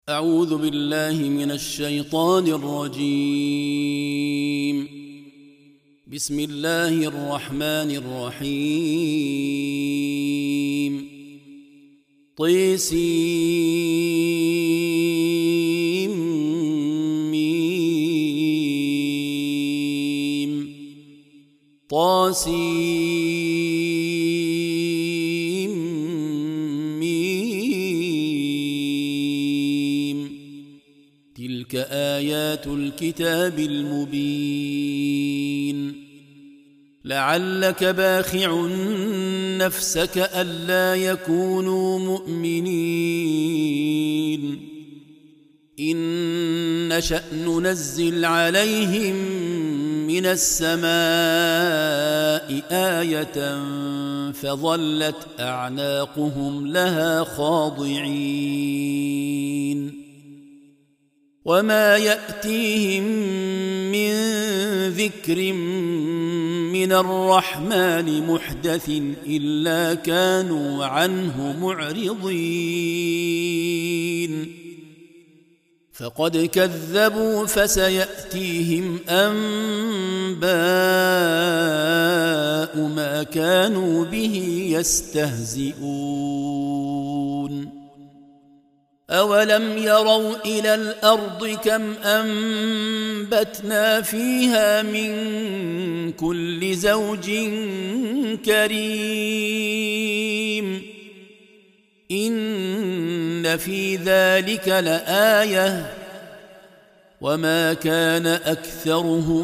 أعوذ بالله من الشيطان الرجيم. بسم الله الرحمن الرحيم. طسم طاسيم. تلك آيات الكتاب المبين. لعلك باخع نفسك ألا يكونوا مؤمنين. إن نشأ ننزل عليهم من السماء آية فظلت أعناقهم لها خاضعين. وما يأتيهم من ذكر من الرحمن محدث إلا كانوا عنه معرضين. فقد كذبوا فسيأتيهم أنباء ما كانوا به يستهزئون. أولم يروا إلى الأرض كم أنبتنا فيها من كل زوج كريم. إن في ذلك لآية وما كان أكثرهم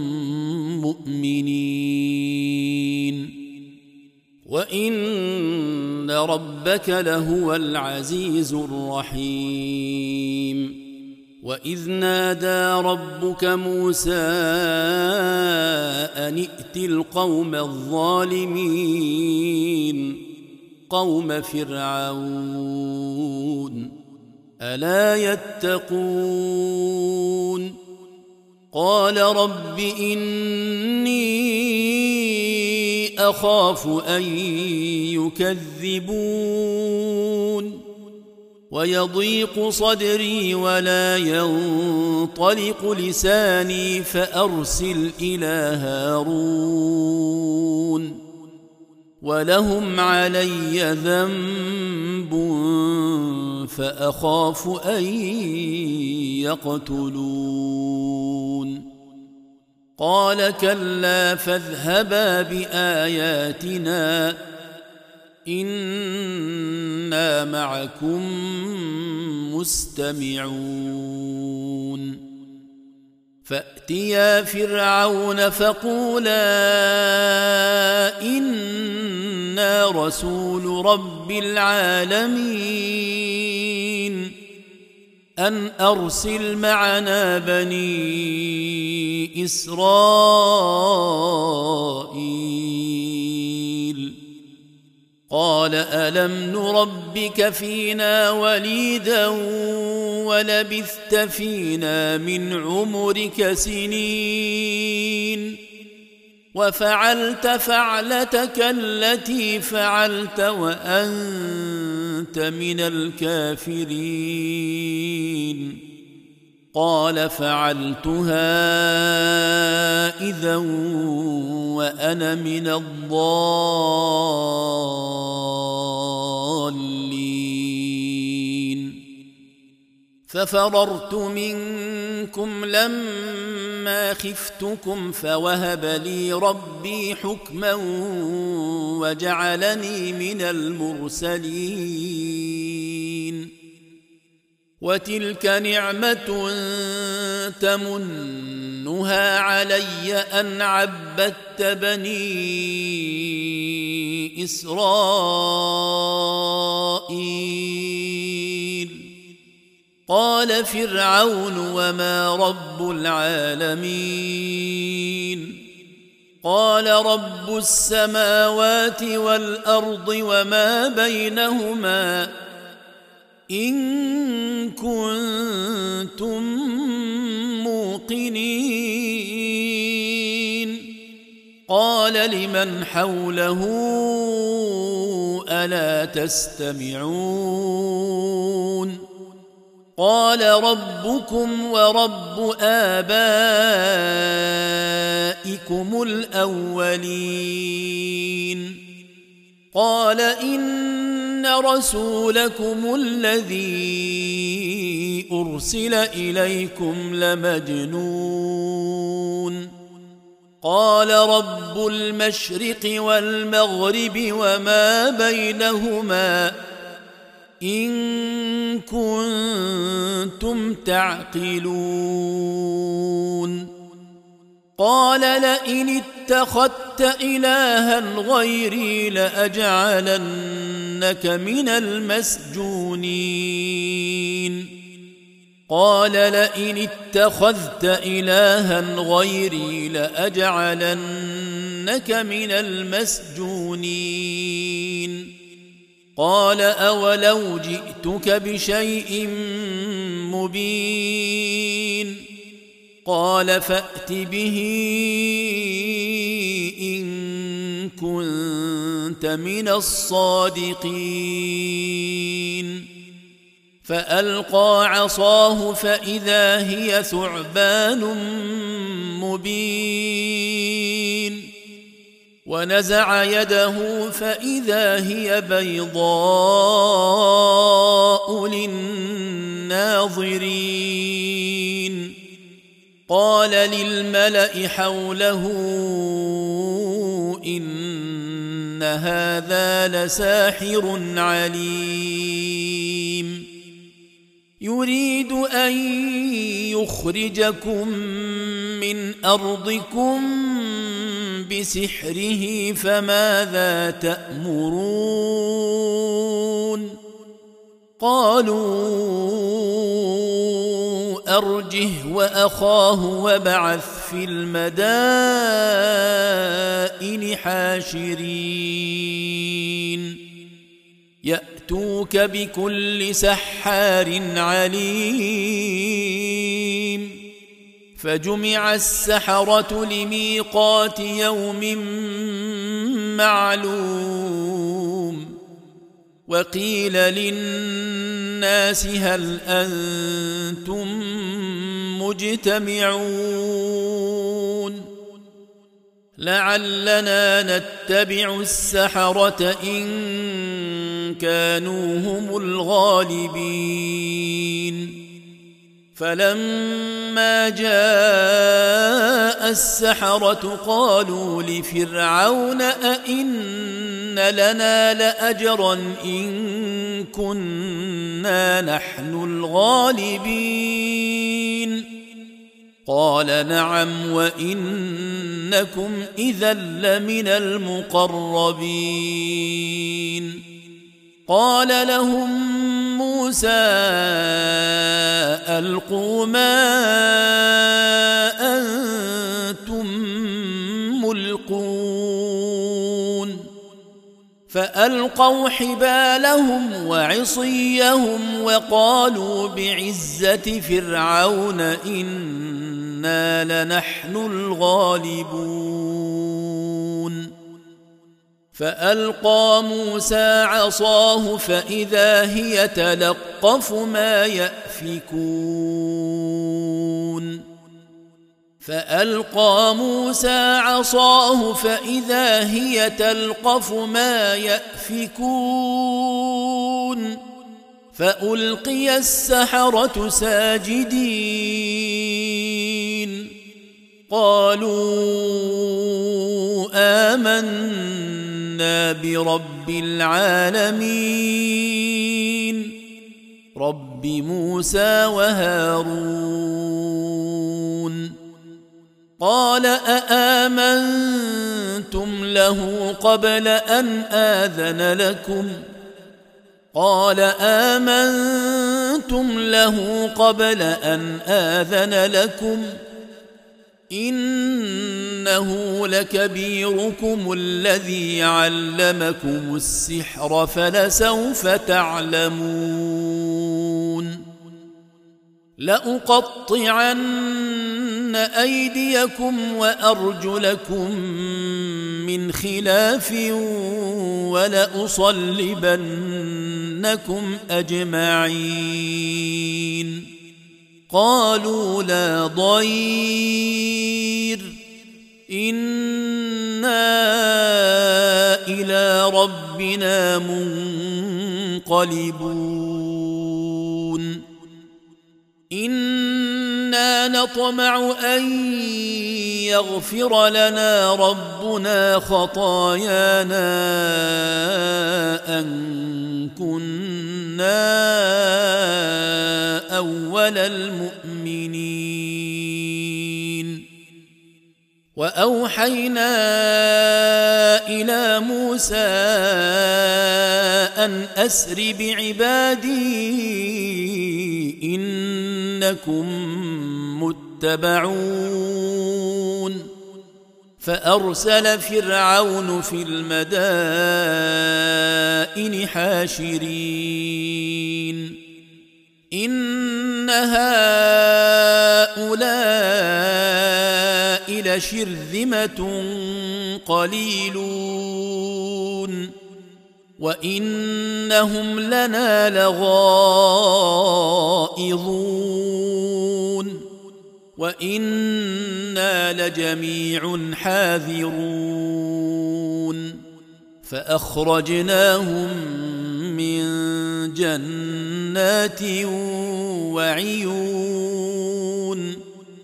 مؤمنين. وإن ربك لهو العزيز الرحيم. وإذ نادى ربك موسى أن ائت القوم الظالمين قوم فرعون ألا يتقون. قال رب إني أخاف أن يكذبون ويضيق صدري ولا ينطلق لساني فأرسل إلى هارون ولهم علي ذنب فأخاف أن يقتلون. قال كلا فاذهبا بآياتنا إنا معكم مستمعون. فأتيا فرعون فقولا إنا رسول رب العالمين أن أرسل معنا بني إسرائيل. قال ألم نربك فينا وليدا ولبثت فينا من عمرك سنين وفعلت فعلتك التي فعلت وأنت من الكافرين. قال فعلتها إذا وأنا من الضالين. ففررت منكم لما خفتكم فوهب لي ربي حكما وجعلني من المرسلين. وتلك نعمة تمنها علي أن عبدت بني إسرائيل. قال فرعون وما رب العالمين. قال رب السماوات والأرض وما بينهما إن كنتم موقنين. قال لمن حوله ألا تستمعون قال ربكم ورب آبائكم الأولين قال إن رسولكم الذي أرسل إليكم لمجنون قال رب المشرق والمغرب وما بينهما إن كنتم تعقلون قال لئن اتخذت إلها غيري لأجعلنك من المسجونين قال لئن اتخذت إلها غيري لأجعلنك من المسجونين قال أولو جئتك بشيء مبين قال فأت به إن كنت من الصادقين فألقى عصاه فإذا هي ثعبان مبين ونزع يده فإذا هي بيضاء للناظرين قال للملأ حوله إن هذا لساحر عليم يريد أن يخرجكم من أرضكم بسحره فماذا تأمرون قالوا أرجه وأخاه وابعث في المدائن حاشرين يأتوك بكل سحار عليم فجمع السحرة لميقات يوم معلوم وقيل للناس هل أنتم مجتمعون لعلنا نتبع السحرة إن كانوا هم الغالبين فلما جاء السحرة قالوا لفرعون أئن لنا لأجرا إن كنا نحن الغالبين قال نعم وإنكم إذا لمن المقربين قال لهم موسى ألقوا ما أنتم ملقون فألقوا حبالهم وعصيهم وقالوا بعزة فرعون إنا لنحن الغالبون فألقى موسى عصاه فإذا هي تلقف ما يأفكون فألقى موسى عصاه فإذا هي تلقف ما يأفكون فألقي السحرة ساجدين قالوا آمنا برب العالمين رب موسى وهارون قال أآمنتم له قبل أن آذن لكم قال آمنتم له قبل أن آذن لكم إنه لكبيركم الذي علمكم السحر فلسوف تعلمون لأقطعن أيديكم وأرجلكم من خلاف ولأصلبنكم إنكم أجمعين قالوا لا ضير إنا إلى ربنا منقلبون إنا نطمع أن يغفر لنا ربنا خطايانا أن كنا أول المؤمنين وأوحينا إلى موسى أن أسر بعبادي إنكم متبعون فأرسل فرعون في المدائن حاشرين إن هؤلاء لشرذمة قليلون وإنهم لنا لغائظون وإنا لجميع حاذرون فأخرجناهم من جنات وعيون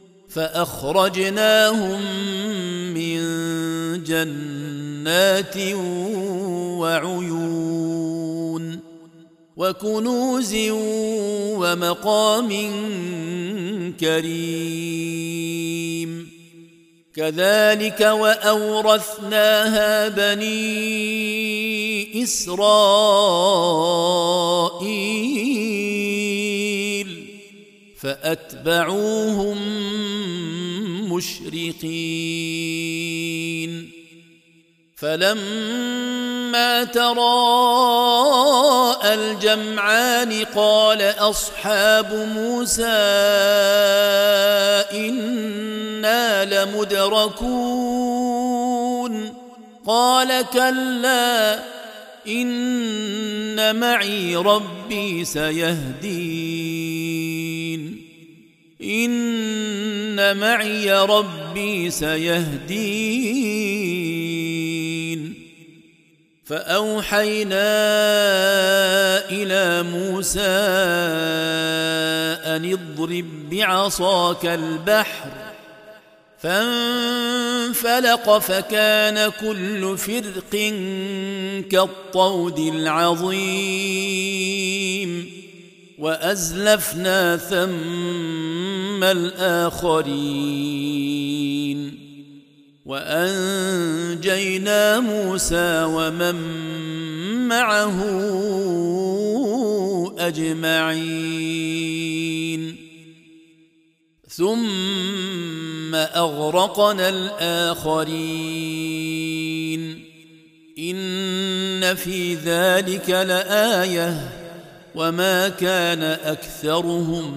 وكنوز ومقام كريم كذلك وأورثناها بني إسرائيل فأتبعوهم مشرقين فلما تراءى الجمعان قال أصحاب موسى إنا لمدركون قال كلا إن معي ربي سيهدين فأوحينا إلى موسى أن اضرب بعصاك البحر فانفلق فكان كل فرق كالطود العظيم وأزلفنا ثم الآخرين وأنجينا موسى ومن معه أجمعين ثم أغرقنا الآخرين إن في ذلك لآية وما كان أكثرهم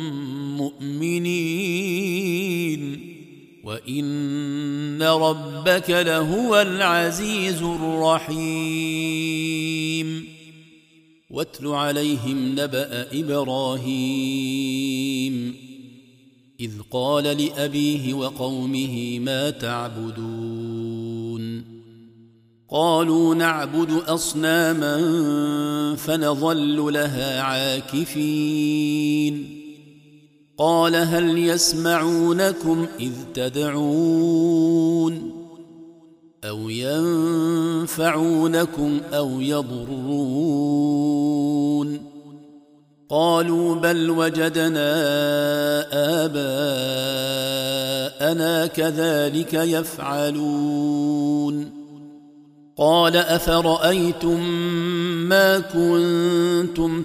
مؤمنين وإن ربك لهو العزيز الرحيم واتل عليهم نبأ إبراهيم إذ قال لأبيه وقومه ما تعبدون قالوا نعبد أصناما فنظل لها عاكفين قال هل يسمعونكم إذ تدعون أو ينفعونكم أو يضرون قالوا بل وجدنا آباءنا كذلك يفعلون قال أفرأيتم ما كنتم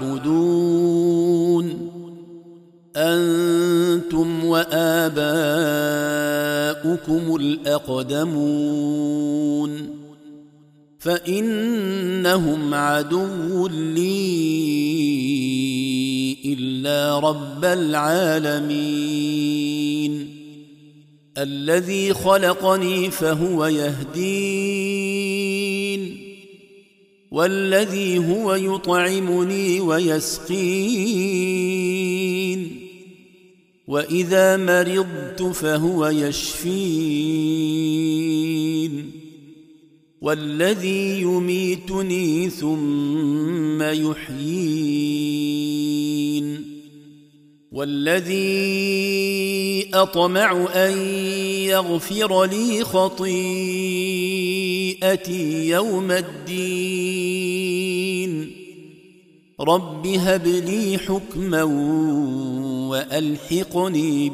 تعبدون أنتم وآباؤكم الأقدمون فإنهم عدو لي إلا رب العالمين الذي خلقني فهو يهدين والذي هو يطعمني ويسقين وإذا مرضت فهو يشفين والذي يميتني ثم يحيين والذي أطمع أن يغفر لي خطيئتي يوم الدين رب هب لي حكما وألحقني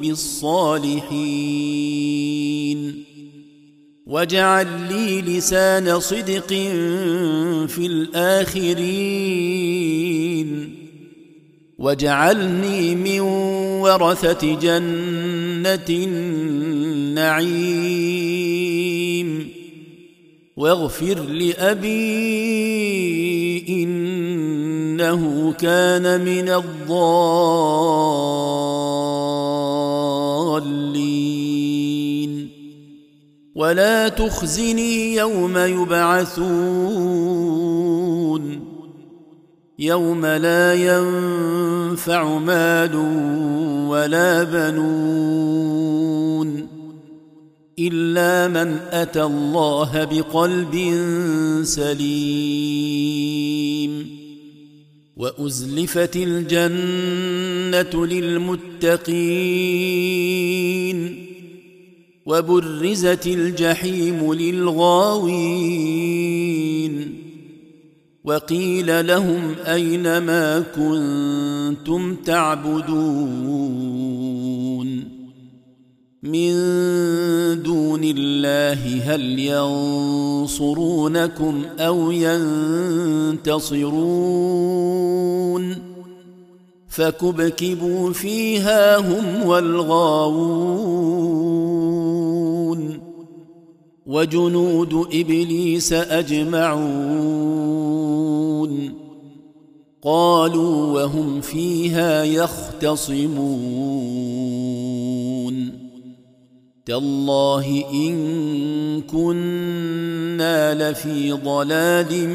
بالصالحين واجعل لي لسان صدق في الآخرين واجعلني من ورثة جنة النعيم واغفر لأبي إنه كان من الضالين ولا تخزني يوم يبعثون يوم لا ينفع مال ولا بنون إلا من أتى الله بقلب سليم وأزلفت الجنة للمتقين وبرزت الجحيم للغاوين وقيل لهم أين ما كنتم تعبدون من دون الله هل ينصرونكم أو ينتصرون فكبكبوا فيها هم والغاوون وجنود إبليس أجمعون قالوا وهم فيها يختصمون تالله إن كنا لفي ضلال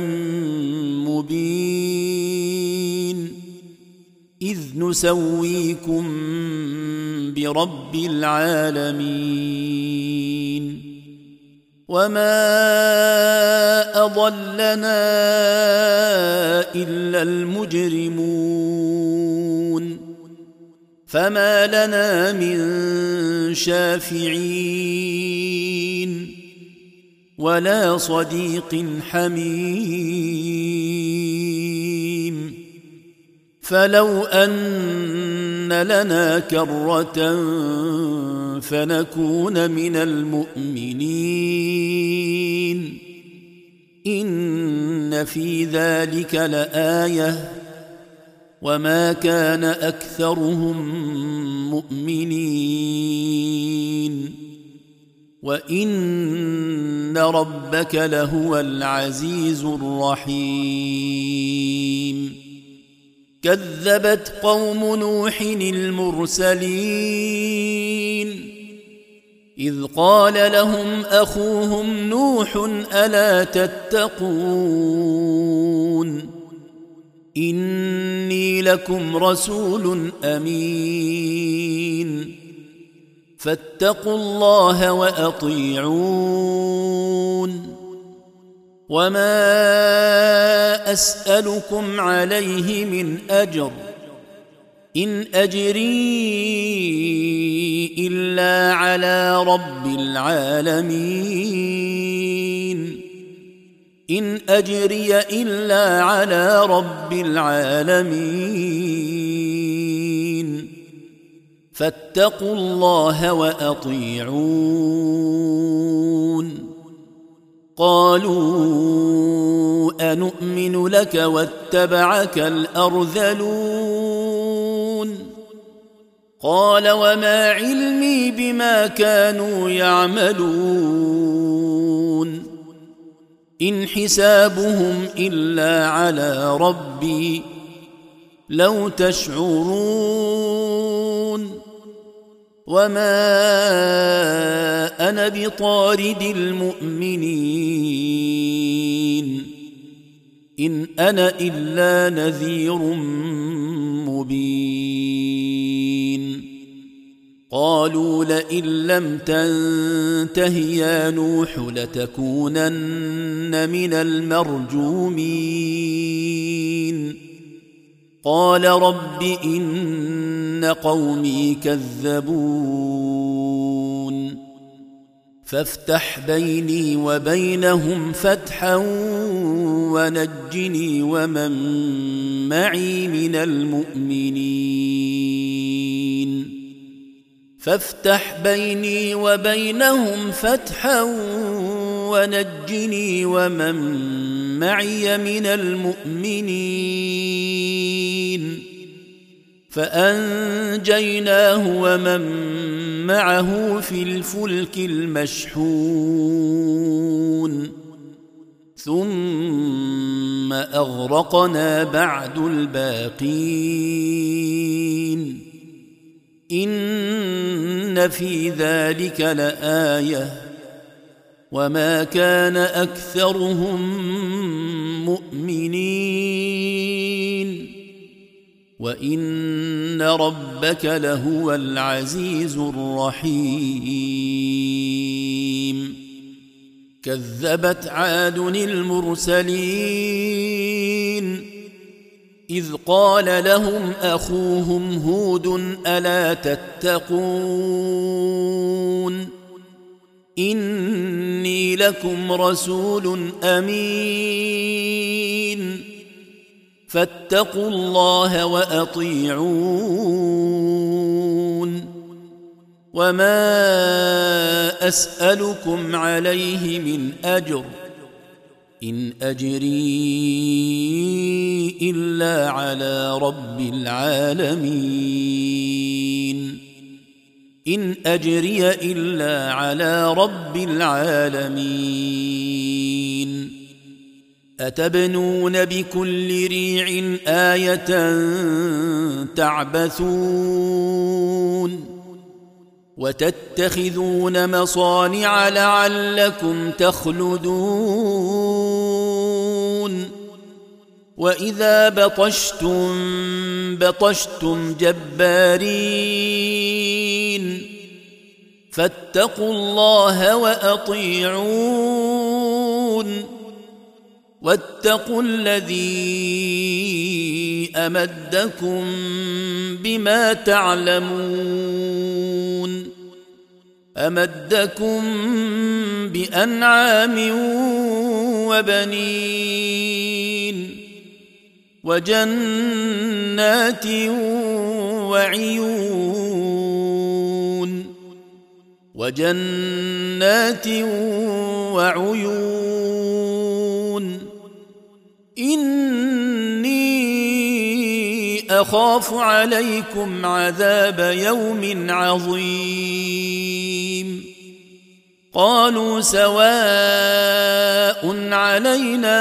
مبين إذ نسويكم برب العالمين وما أضلنا إلا المجرمون فما لنا من شافعين ولا صديق حميم فلو أن لنا كرة فنكون من المؤمنين إن في ذلك لآية وما كان أكثرهم مؤمنين وإن ربك لهو العزيز الرحيم كذبت قوم نوح المرسلين إذ قال لهم أخوهم نوح ألا تتقون إني لكم رسول أمين فاتقوا الله وأطيعون وما أسألكم عليه من أجر إن أجري إلا على رب العالمين إن أجري إلا على رب العالمين فاتقوا الله وأطيعون قالوا أنؤمن لك واتبعك الأرذلون قال وما علمي بما كانوا يعملون إن حسابهم إلا على ربي لو تشعرون وما أنا بطارد المؤمنين إن أنا إلا نذير مبين قالوا لئن لم تنته يا نوح لتكونن من المرجومين قال رب إن قومي كذبون فافتح بيني وبينهم فتحا ونجني ومن معي من المؤمنين فافتح بيني وبينهم فتحا ونجني ومن معي من المؤمنين فأنجيناه ومن معه في الفلك المشحون ثم أغرقنا بعد الباقين إن في ذلك لآية وما كان أكثرهم مؤمنين وإن ربك لهو العزيز الرحيم كذبت عاد المرسلين إذ قال لهم أخوهم هود ألا تتقون إني لكم رسول أمين فاتقوا الله وأطيعون وما أسألكم عليه من أجر إن أجري إلا على رب العالمين إن أجري إلا على رب العالمين أتبنون بكل ريع آية تعبثون وتتخذون مصانع لعلكم تخلدون وإذا بطشتم جبارين فاتقوا الله وأطيعون واتقوا الذي أمدكم بما تعلمون أمدكم بأنعام وبنين وجنات وعيون إني أخاف عليكم عذاب يوم عظيم قالوا سواء علينا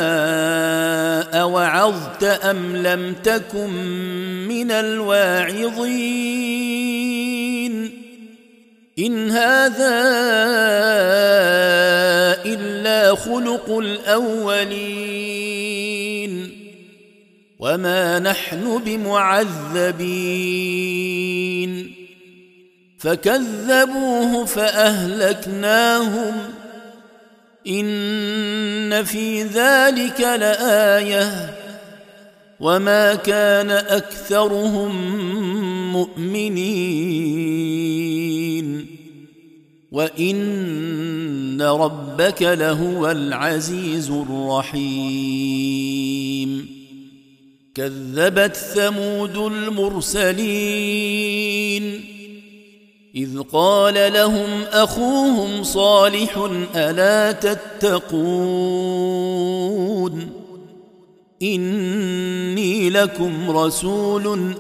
أوعظت أم لم تكن من الواعظين إن هذا إلا خلق الأولين وما نحن بمعذبين فكذبوه فأهلكناهم إن في ذلك لآية وما كان أكثرهم مؤمنين وإن ربك لهو العزيز الرحيم كذبت ثمود المرسلين إذ قال لهم أخوهم صالح ألا تتقون إني لكم رسول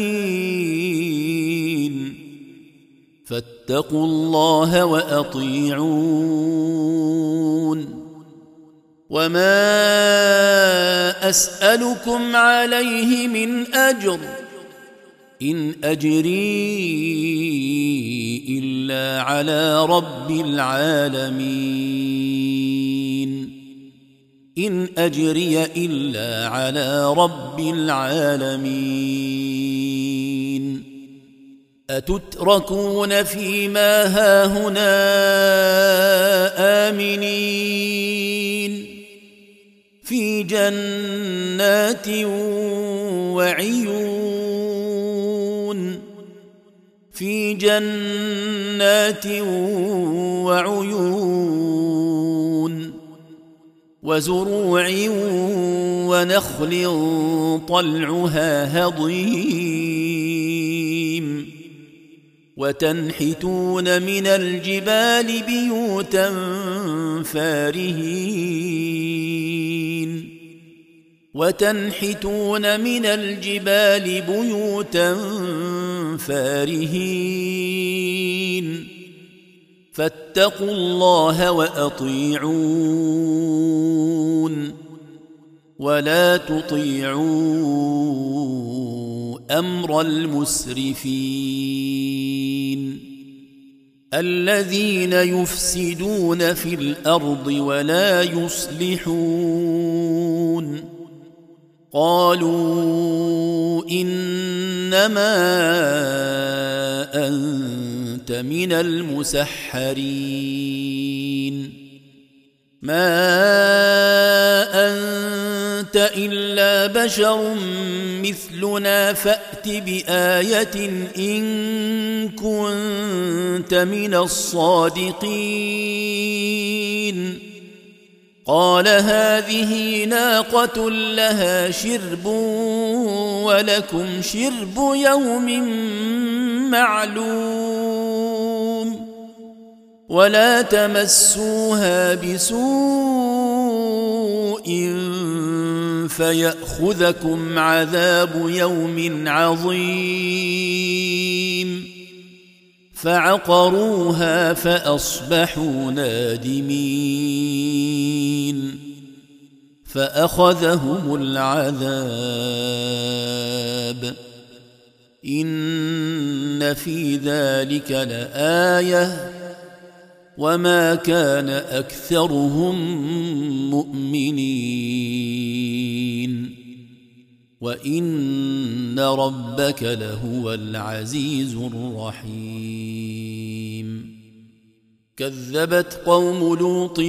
أمين فاتقوا الله وأطيعون وما أسألكم عليه من أجر إن أجري إلا على رب العالمين إن أجري إلا على رب العالمين أتتركون فيما هاهنا آمنين في جنات وعيون في جنات وعيون وزروع ونخل طلعها هضيم وتنحتون من الجبال بيوتا فارهين وتنحتون من الجبال بيوتا فارهين فاتقوا الله وأطيعون ولا تطيعوا أمر المسرفين الذين يفسدون في الأرض ولا يصلحون قالوا إنما أنت من المسحرين ما أنت إلا بشر مثلنا فأت بآية إن كنت من الصادقين قال هذه ناقة لها شرب ولكم شرب يوم معلوم ولا تمسوها بسوء فيأخذكم عذاب يوم عظيم فعقروها فأصبحوا نادمين فأخذهم العذاب إن في ذلك لآية وما كان أكثرهم مؤمنين وإن ربك لهو العزيز الرحيم كذبت قوم لوط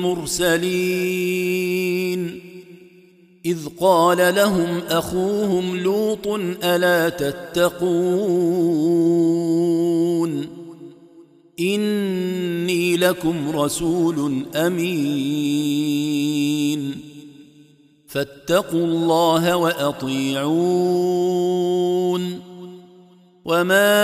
المرسلين إذ قال لهم أخوهم لوط ألا تتقون إني لكم رسول أمين فاتقوا الله وأطيعون وما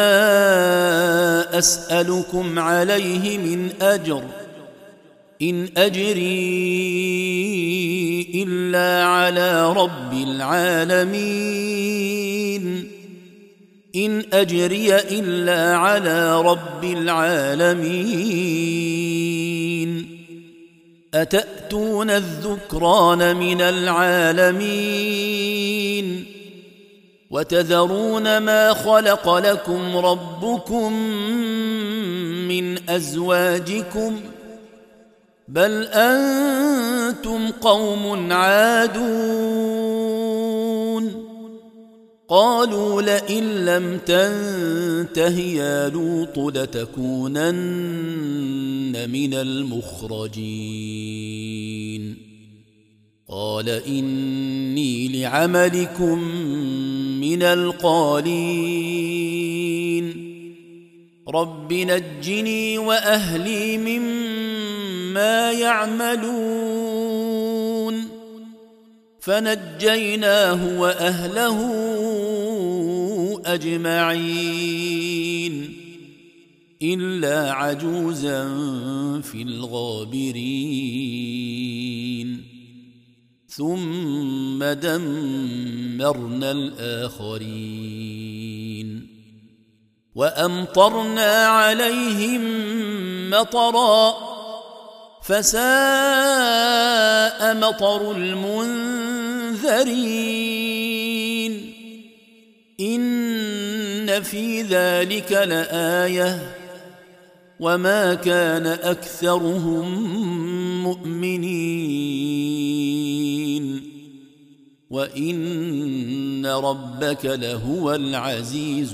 أسألكم عليه من أجر إن أجري إلا على رب العالمين إن أجري إلا على رب العالمين أتأتون الذكران من العالمين وتذرون ما خلق لكم ربكم من أزواجكم بل أنتم قوم عادون قالوا لئن لم تنته يا لوط لتكونن من المخرجين قال إني لعملكم من القالين رب نجني وأهلي مما يعملون فنجيناه وأهله أجمعين إلا عجوزا في الغابرين ثم دمرنا الآخرين وأمطرنا عليهم مطرا فساء مطر المنذرين إن في ذلك لآية وما كان أكثرهم مؤمنين وإن ربك لهو العزيز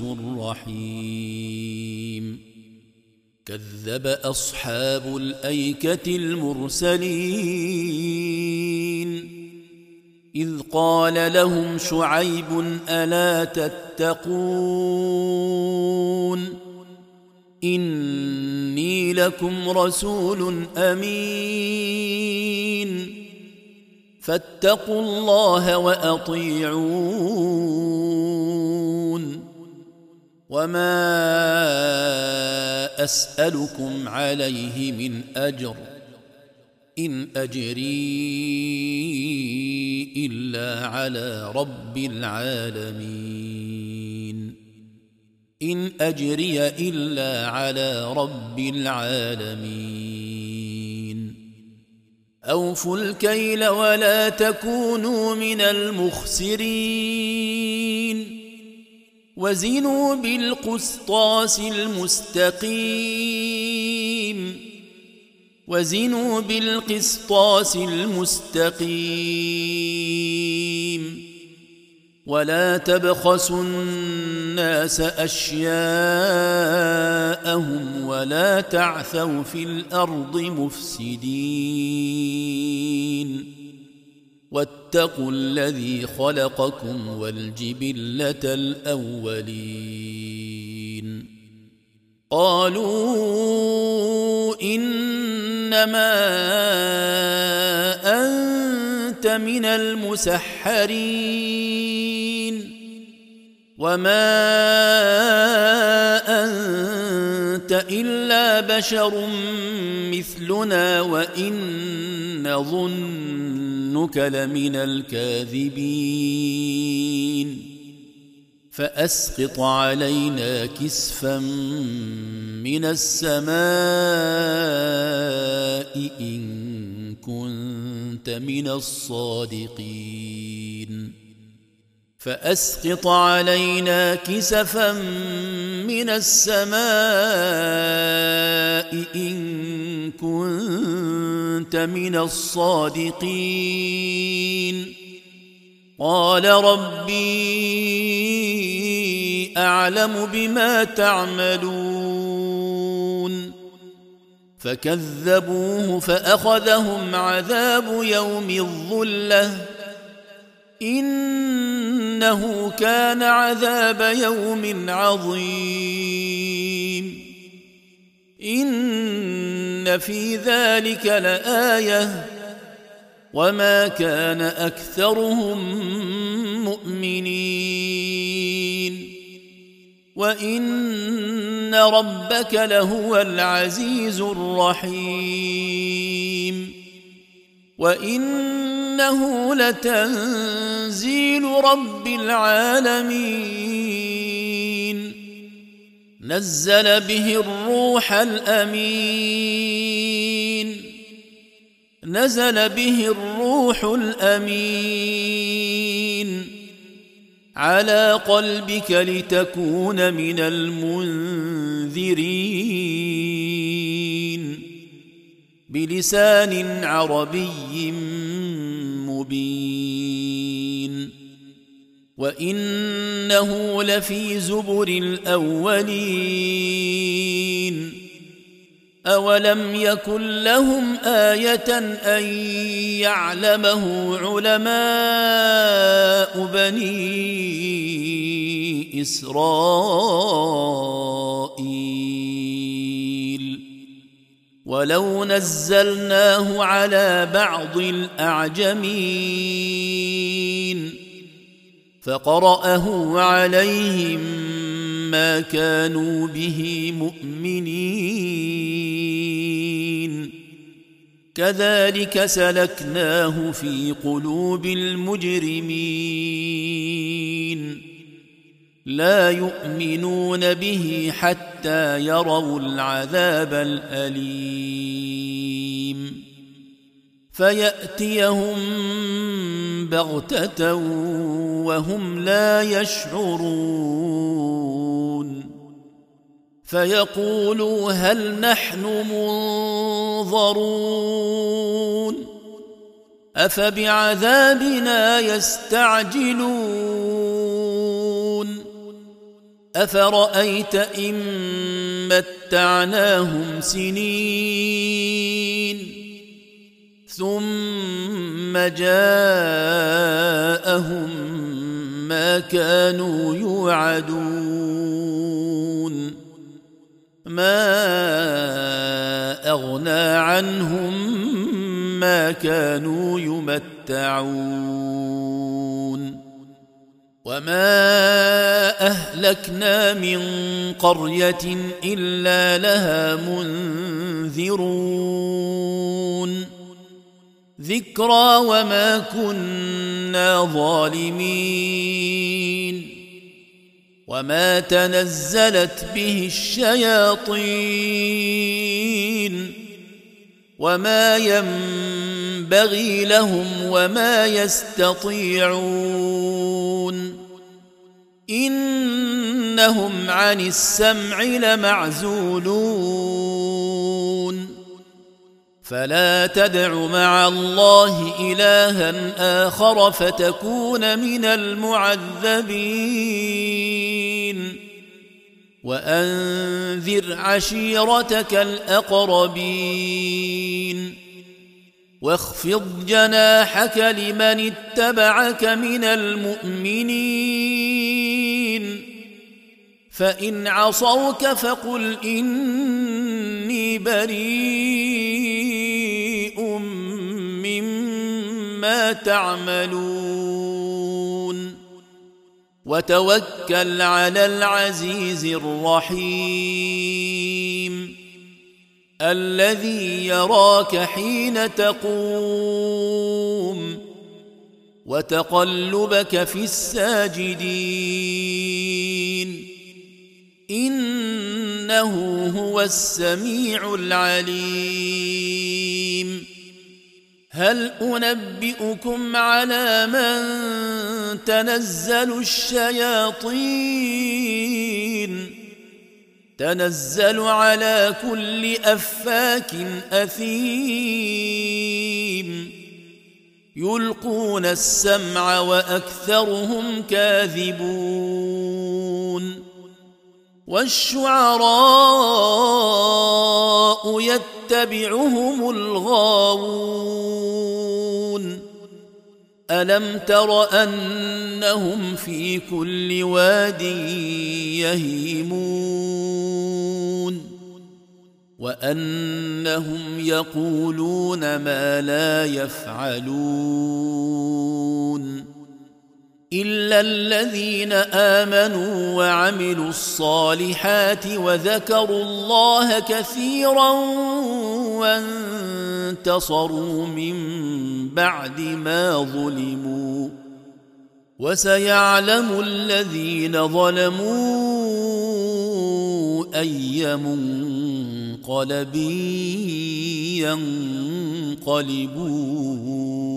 الرحيم كذب أصحاب الأيكة المرسلين إذ قال لهم شعيب ألا تتقون إني لكم رسول أمين فاتقوا الله وأطيعون وما أسألكم عليه من أجر إن أجري إلا على رب العالمين إن أجري إلا على رب العالمين أوفوا الكيل ولا تكونوا من المخسرين وزنوا بالقسطاس المستقيم ولا تبخسوا الناس أشياءهم ولا تعثوا في الأرض مفسدين واتقوا الذي خلقكم والجبلة الأولين قالوا إنما أنت من المسحرين وما أنت إلا بشر مثلنا وإن نظنك لمن الكاذبين فأسقط علينا كسفا من السماء إن كنت من الصادقين فأسقط علينا كسفا من السماء إن كنت من الصادقين قال ربي أعلم بما تعملون فكذبوه فأخذهم عذاب يوم الظلة إنه كان عذاب يوم عظيم إن في ذلك لآية وما كان أكثرهم مؤمنين وإن ربك لهو العزيز الرحيم وإنه لتنزيل رب العالمين نزل به الروح الأمين على قلبك لتكون من المنذرين بلسان عربي مبين وإنه لفي زبر الأولين أولم يكن لهم آية أن يعلمه علماء بني إسرائيل ولو نزلناه على بعض الأعجمين فقرأه عليهم ما كانوا به مؤمنين كذلك سلكناه في قلوب المجرمين لا يؤمنون به حتى يروا العذاب الأليم فيأتيهم بغتة وهم لا يشعرون فيقولوا هل نحن منظرون أفبعذابنا يستعجلون أفرأيت إن متعناهم سنين ثم جاءهم ما كانوا يوعدون ما أغنى عنهم ما كانوا يمتعون وما أهلكنا من قرية إلا لها منذرون ذكرى وما كنا ظالمين وما تنزلت به الشياطين وما ينبغي لهم وما يستطيعون إنهم عن السمع لمعزولون فلا تدع مع الله إلها آخر فتكون من المعذبين وأنذر عشيرتك الأقربين واخفض جناحك لمن اتبعك من المؤمنين فإن عصوك فقل إني بريء مما تعملون وتوكل على العزيز الرحيم الذي يراك حين تقوم وتقلبك في الساجدين إنه هو السميع العليم هل أنبئكم على من تنزل الشياطين تنزل على كل أفاك أثيم يلقون السمع وأكثرهم كاذبون والشعراء يتبعهم الغاوون ألم تر أنهم في كل واد يهيمون وأنهم يقولون ما لا يفعلون إلا الذين آمنوا وعملوا الصالحات وذكروا الله كثيرا وانتصروا من بعد ما ظلموا وسيعلم الذين ظلموا أي منقلب ينقلبون